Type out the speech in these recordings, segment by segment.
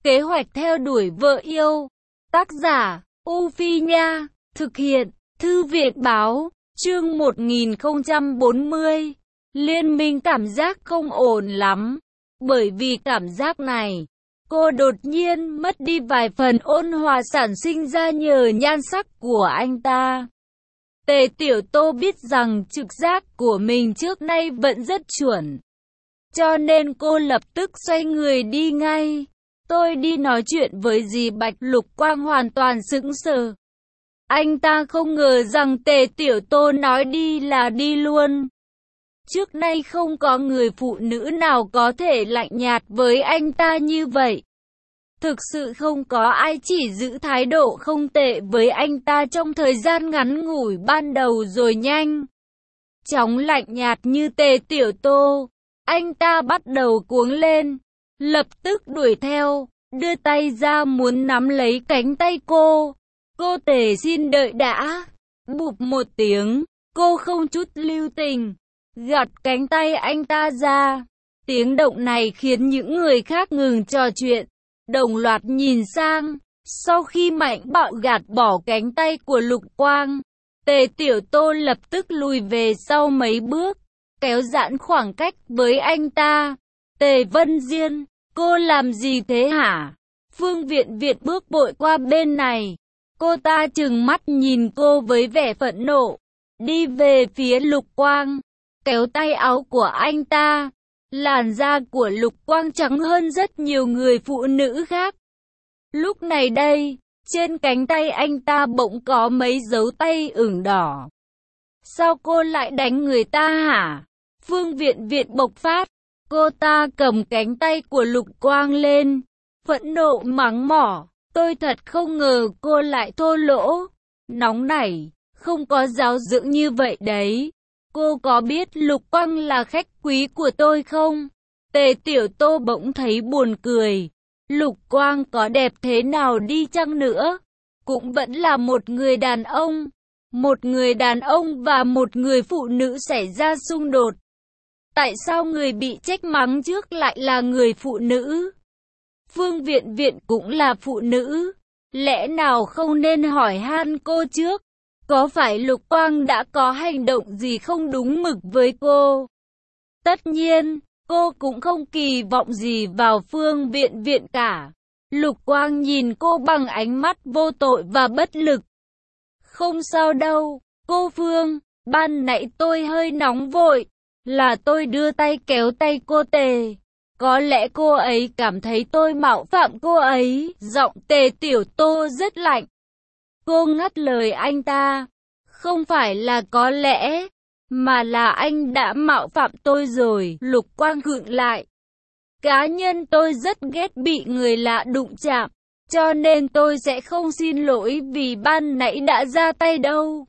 Kế hoạch theo đuổi vợ yêu. Tác giả, U Phi Nha. Thực hiện, Thư viện Báo. Chương 1040. Liên minh cảm giác không ổn lắm. Bởi vì cảm giác này, cô đột nhiên mất đi vài phần ôn hòa sản sinh ra nhờ nhan sắc của anh ta. Tề Tiểu Tô biết rằng trực giác của mình trước nay vẫn rất chuẩn. Cho nên cô lập tức xoay người đi ngay. Tôi đi nói chuyện với dì Bạch. Lục Quang hoàn toàn sững sờ. Anh ta không ngờ rằng Tề Tiểu Tô nói đi là đi luôn. Trước nay không có người phụ nữ nào có thể lạnh nhạt với anh ta như vậy. Thực sự không có ai chỉ giữ thái độ không tệ với anh ta trong thời gian ngắn ngủi ban đầu rồi nhanh chóng lạnh nhạt như Tề Tiểu Tô. Anh ta bắt đầu cuống lên, lập tức đuổi theo, đưa tay ra muốn nắm lấy cánh tay cô. Cô Tề xin đợi đã. Bụp một tiếng, cô không chút lưu tình gạt cánh tay anh ta ra. Tiếng động này khiến những người khác ngừng trò chuyện, đồng loạt nhìn sang. Sau khi mạnh bạo gạt bỏ cánh tay của Lục Quang, Tề Tiểu Tô lập tức lùi về sau mấy bước, kéo giãn khoảng cách với anh ta. Tề Vân Diên, cô làm gì thế hả? Phương Viện Viện bước vội qua bên này. Cô ta trừng mắt nhìn cô với vẻ phẫn nộ, đi về phía Lục Quang, kéo tay áo của anh ta. Làn da của Lục Quang trắng hơn rất nhiều người phụ nữ khác. Lúc này đây, trên cánh tay anh ta bỗng có mấy dấu tay ửng đỏ. Sao cô lại đánh người ta hả? Phương Viện Viện bộc phát. Cô ta cầm cánh tay của Lục Quang lên, phẫn nộ mắng mỏ. Tôi thật không ngờ cô lại thô lỗ, nóng nảy, không có giáo dưỡng như vậy đấy. Cô có biết Lục Quang là khách quý của tôi không? Tề Tiểu Tô bỗng thấy buồn cười. Lục Quang có đẹp thế nào đi chăng nữa, cũng vẫn là một người đàn ông. Một người đàn ông và một người phụ nữ xảy ra xung đột. Tại sao người bị trách mắng trước lại là người phụ nữ? Phương Viện Viện cũng là phụ nữ. Lẽ nào không nên hỏi han cô trước? Có phải Lục Quang đã có hành động gì không đúng mực với cô? Tất nhiên, cô cũng không kỳ vọng gì vào Phương Viện Viện cả. Lục Quang nhìn cô bằng ánh mắt vô tội và bất lực. Không sao đâu, cô Phương, ban nãy tôi hơi nóng vội, là tôi đưa tay kéo tay cô Tề. Có lẽ cô ấy cảm thấy tôi mạo phạm cô ấy. Giọng Tề Tiểu Tô rất lạnh. Cô ngắt lời anh ta. Không phải là có lẽ, mà là anh đã mạo phạm tôi rồi. Lục Quang khựng lại. Cá nhân tôi rất ghét bị người lạ đụng chạm, cho nên tôi sẽ không xin lỗi vì ban nãy đã ra tay đâu.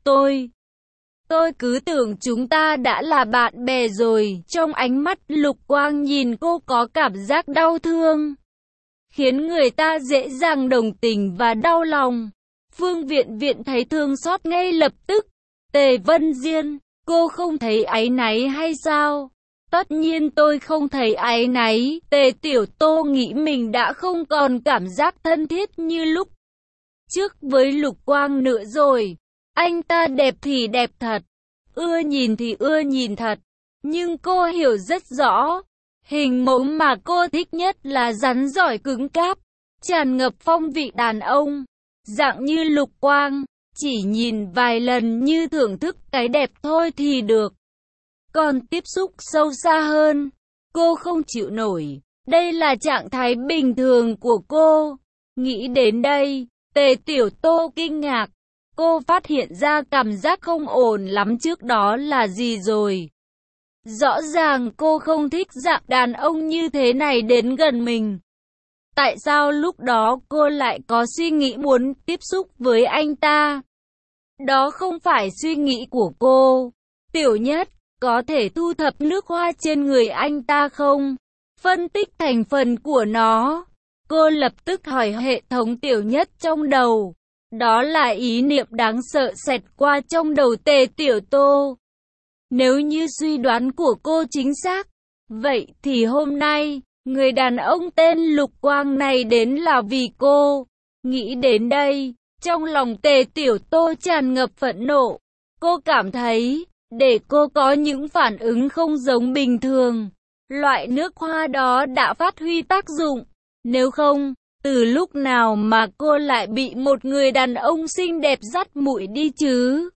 Tôi cứ tưởng chúng ta đã là bạn bè rồi. Trong ánh mắt Lục Quang nhìn cô có cảm giác đau thương, khiến người ta dễ dàng đồng tình và đau lòng. Phương Viện Viện thấy thương xót ngay lập tức. Tề Vân Diên, cô không thấy áy náy hay sao? Tất nhiên tôi không thấy áy náy. Tề Tiểu Tô nghĩ mình đã không còn cảm giác thân thiết như lúc trước với Lục Quang nữa rồi. Anh ta đẹp thì đẹp thật, ưa nhìn thì ưa nhìn thật. Nhưng cô hiểu rất rõ, hình mẫu mà cô thích nhất là rắn giỏi cứng cáp, tràn ngập phong vị đàn ông. Dạng như Lục Quang, chỉ nhìn vài lần như thưởng thức cái đẹp thôi thì được. Còn tiếp xúc sâu xa hơn, cô không chịu nổi. Đây là trạng thái bình thường của cô. Nghĩ đến đây, Tề Tiểu Tô kinh ngạc. Cô phát hiện ra cảm giác không ổn lắm trước đó là gì rồi. Rõ ràng cô không thích dạng đàn ông như thế này đến gần mình. Tại sao lúc đó cô lại có suy nghĩ muốn tiếp xúc với anh ta? Đó không phải suy nghĩ của cô. Tiểu Nhất, có thể thu thập nước hoa trên người anh ta không? Phân tích thành phần của nó. Cô lập tức hỏi hệ thống Tiểu Nhất trong đầu. Đó là ý niệm đáng sợ xẹt qua trong đầu Tề Tiểu Tô. Nếu như suy đoán của cô chính xác, vậy thì hôm nay, Người đàn ông tên Lục Quang này đến là vì cô. Nghĩ đến đây, trong lòng Tề Tiểu Tô tràn ngập phẫn nộ. Cô cảm thấy, để cô có những phản ứng không giống bình thường, loại nước hoa đó đã phát huy tác dụng. Nếu không, từ lúc nào mà cô lại bị một người đàn ông xinh đẹp dắt mũi đi chứ?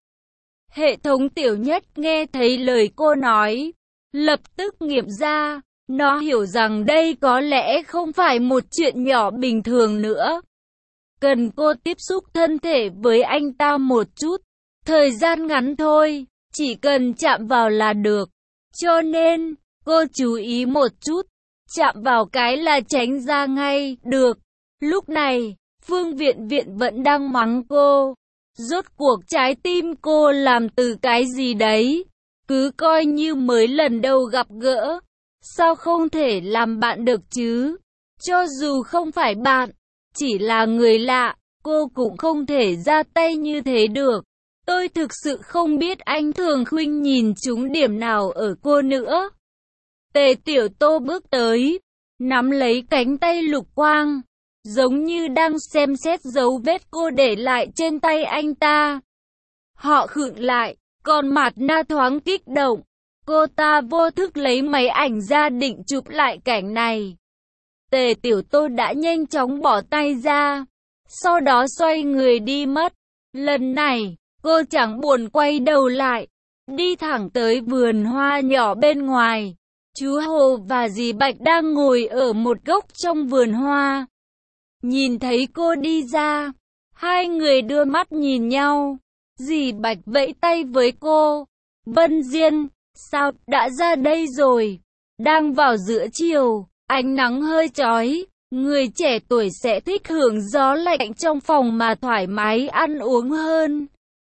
Hệ thống Tiểu Nhất nghe thấy lời cô nói, lập tức nghiệm ra. Nó hiểu rằng đây có lẽ không phải một chuyện nhỏ bình thường nữa. Cần cô tiếp xúc thân thể với anh ta một chút. Thời gian ngắn thôi, chỉ cần chạm vào là được. Cho nên, cô chú ý một chút. Chạm vào cái là tránh ra ngay, được. Lúc này, Phương Viện Viện vẫn đang mắng cô. Rốt cuộc trái tim cô làm từ cái gì đấy? Cứ coi như mới lần đầu gặp gỡ. Sao không thể làm bạn được chứ? Cho dù không phải bạn, chỉ là người lạ, cô cũng không thể ra tay như thế được. Tôi thực sự không biết anh Thường Khuynh nhìn trúng điểm nào ở cô nữa. Tề Tiểu Tô bước tới, nắm lấy cánh tay Lục Quang, giống như đang xem xét dấu vết cô để lại trên tay anh ta. Họ khựng lại, còn Mạt Na thoáng kích động. Cô ta vô thức lấy máy ảnh ra định chụp lại cảnh này. Tề Tiểu Tô đã nhanh chóng bỏ tay ra, sau đó xoay người đi mất. Lần này, cô chẳng buồn quay đầu lại, đi thẳng tới vườn hoa nhỏ bên ngoài. Chú Hồ và dì Bạch đang ngồi ở một góc trong vườn hoa. Nhìn thấy cô đi ra, hai người đưa mắt nhìn nhau. Dì Bạch vẫy tay với cô. Vân Diên, sao đã ra đây rồi? Đang vào giữa chiều, ánh nắng hơi chói. Người trẻ tuổi sẽ thích hưởng gió lạnh trong phòng mà thoải mái ăn uống hơn.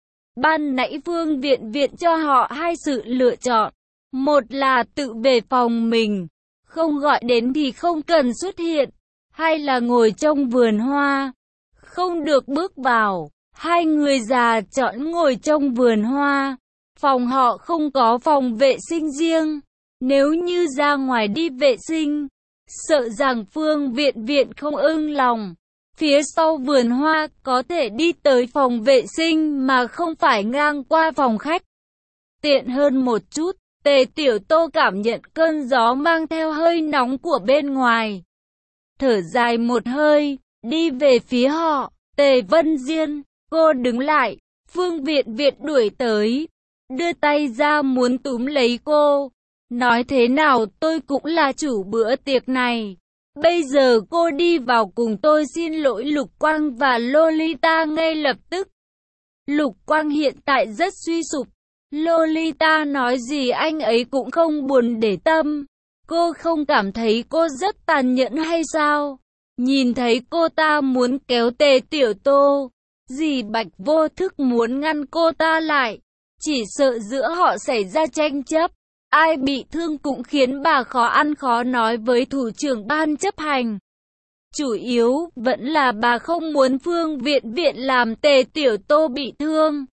Ban nãy Phương Viện Viện cho họ hai sự lựa chọn. Một là tự về phòng mình, không gọi đến thì không cần xuất hiện. Hai là ngồi trong vườn hoa, không được bước vào. Hai người già chọn ngồi trong vườn hoa. Phòng họ không có phòng vệ sinh riêng. Nếu như ra ngoài đi vệ sinh, sợ rằng Phương Viện Viện không ưng lòng. Phía sau vườn hoa có thể đi tới phòng vệ sinh mà không phải ngang qua phòng khách. Tiện hơn một chút. Tề Tiểu Tô cảm nhận cơn gió mang theo hơi nóng của bên ngoài. Thở dài một hơi, đi về phía họ. Tề Vân Diên, cô đứng lại. Phương Viện Viện đuổi tới, đưa tay ra muốn túm lấy cô. Nói thế nào tôi cũng là chủ bữa tiệc này. Bây giờ cô đi vào cùng tôi xin lỗi Lục Quang và Lolita ngay lập tức. Lục Quang hiện tại rất suy sụp. Lolita nói gì anh ấy cũng không buồn để tâm. Cô không cảm thấy cô rất tàn nhẫn hay sao? Nhìn thấy cô ta muốn kéo Tề Tiểu Tô, dì Bạch vô thức muốn ngăn cô ta lại. Chỉ sợ giữa họ xảy ra tranh chấp. Ai bị thương cũng khiến bà khó ăn khó nói với thủ trưởng ban chấp hành. Chủ yếu vẫn là bà không muốn Phương Viện Viện làm Tề Tiểu Tô bị thương.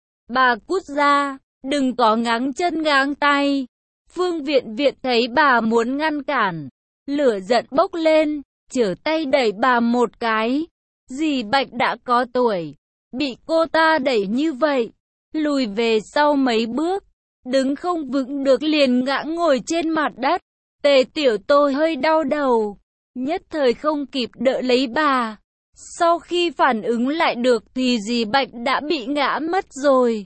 Bà cút ra, đừng có ngáng chân ngáng tay. Phương Viện Viện thấy bà muốn ngăn cản, lửa giận bốc lên, trở tay đẩy bà một cái. Dì Bạch đã có tuổi, bị cô ta đẩy như vậy, lùi về sau mấy bước, đứng không vững được liền ngã ngồi trên mặt đất. Tề Tiểu Tô hơi đau đầu, nhất thời không kịp đỡ lấy bà. Sau khi phản ứng lại được thì dì Bạch đã bị ngã mất rồi.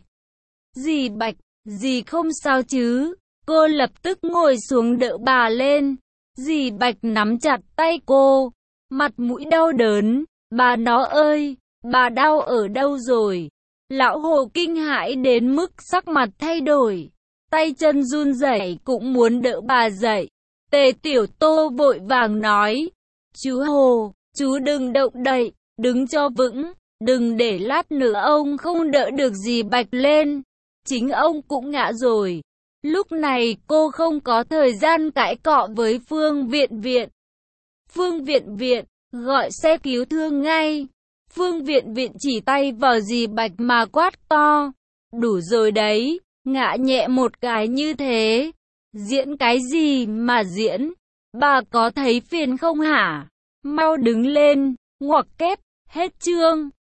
Dì Bạch, dì không sao chứ? Cô lập tức ngồi xuống đỡ bà lên. Dì Bạch nắm chặt tay cô, mặt mũi đau đớn. Bà nó ơi, bà đau ở đâu rồi? Lão Hồ kinh hãi đến mức sắc mặt thay đổi, tay chân run rẩy cũng muốn đỡ bà dậy. Tề Tiểu Tô vội vàng nói, chú Hồ, chú đừng động đậy, đứng cho vững, đừng để lát nữa ông không đỡ được dì Bạch lên. Chính ông cũng ngã rồi. Lúc này cô không có thời gian cãi cọ với Phương Viện Viện. Phương Viện Viện, gọi xe cứu thương ngay. Phương Viện Viện chỉ tay vào dì Bạch mà quát to. Đủ rồi đấy, ngã nhẹ một cái như thế. Diễn cái gì mà diễn? Bà có thấy phiền không hả? Mau đứng lên, ngoặc kép, hết chương.